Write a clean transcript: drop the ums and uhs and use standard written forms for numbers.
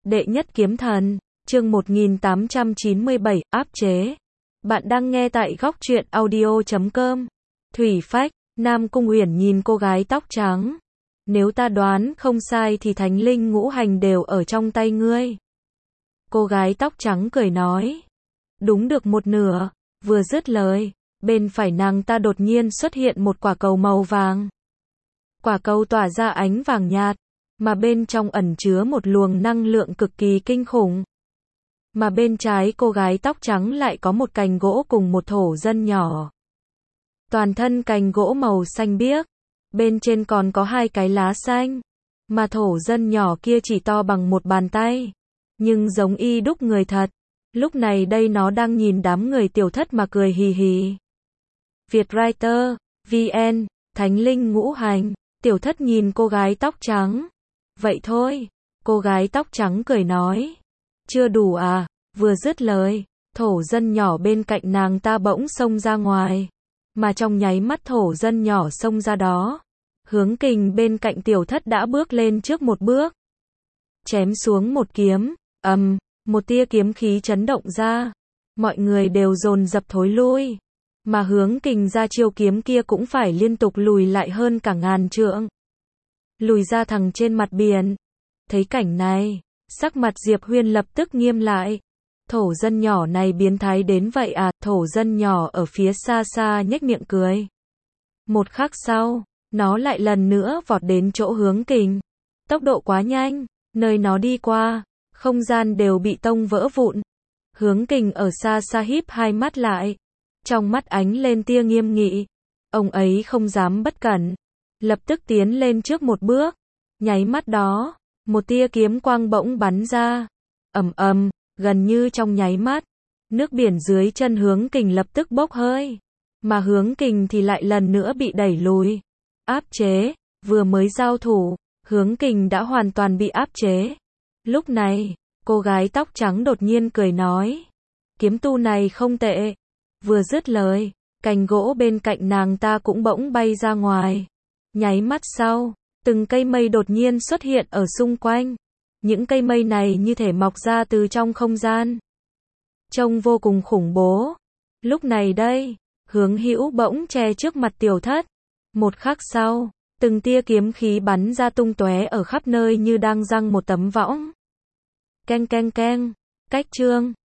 Đệ nhất kiếm thần, chương 1897, áp chế. Bạn đang nghe tại góc truyện audio.com. Thủy Phách, Nam Cung Uyển nhìn cô gái tóc trắng. Nếu ta đoán không sai thì thánh linh ngũ hành đều ở trong tay ngươi. Cô gái tóc trắng cười nói. Đúng được một nửa, vừa dứt lời, bên phải nàng ta đột nhiên xuất hiện một quả cầu màu vàng. Quả cầu tỏa ra ánh vàng nhạt, mà bên trong ẩn chứa một luồng năng lượng cực kỳ kinh khủng. Mà bên trái cô gái tóc trắng lại có một cành gỗ cùng một thổ dân nhỏ. Toàn thân cành gỗ màu xanh biếc, bên trên còn có hai cái lá xanh, mà thổ dân nhỏ kia chỉ to bằng một bàn tay, nhưng giống y đúc người thật. Lúc này đây nó đang nhìn đám người tiểu thất mà cười hì hì. Vietwriter, VN, Thánh linh ngũ hành, tiểu thất nhìn cô gái tóc trắng. Vậy thôi, cô gái tóc trắng cười nói. Chưa đủ à, vừa dứt lời, thổ dân nhỏ bên cạnh nàng ta bỗng xông ra ngoài. Mà trong nháy mắt thổ dân nhỏ xông ra đó, Hướng Kình bên cạnh tiểu thất đã bước lên trước một bước. Chém xuống một kiếm, một tia kiếm khí chấn động ra. Mọi người đều dồn dập thối lui. Mà Hướng Kình ra chiêu kiếm kia cũng phải liên tục lùi lại hơn cả ngàn trượng. Lùi ra thẳng trên mặt biển. Thấy cảnh này, sắc mặt Diệp Huyên lập tức nghiêm lại. Thổ dân nhỏ này biến thái đến vậy à? Thổ dân nhỏ ở phía xa xa nhếch miệng cười. Một khắc sau, nó lại lần nữa vọt đến chỗ Hướng Kình. Tốc độ quá nhanh, nơi nó đi qua, không gian đều bị tông vỡ vụn. Hướng Kình ở xa xa híp hai mắt lại, trong mắt ánh lên tia nghiêm nghị. Ông ấy không dám bất cẩn, lập tức tiến lên trước một bước. Nháy mắt đó, một tia kiếm quang bỗng bắn ra. Gần như trong nháy mắt, nước biển dưới chân Hướng Kình lập tức bốc hơi, mà Hướng Kình thì lại lần nữa bị đẩy lùi. Áp chế, vừa mới giao thủ, Hướng Kình đã hoàn toàn bị áp chế. Lúc này, cô gái tóc trắng đột nhiên cười nói. Kiếm tu này không tệ. Vừa dứt lời, cành gỗ bên cạnh nàng ta cũng bỗng bay ra ngoài. Nháy mắt sau, từng cây mây đột nhiên xuất hiện ở xung quanh. Những cây mây này như thể mọc ra từ trong không gian, trông vô cùng khủng bố. Lúc này đây, Hướng Hữu bỗng che trước mặt tiểu thất. Một khắc sau, từng tia kiếm khí bắn ra tung tóe ở khắp nơi như đang giăng một tấm võng. Keng keng keng, cách chương.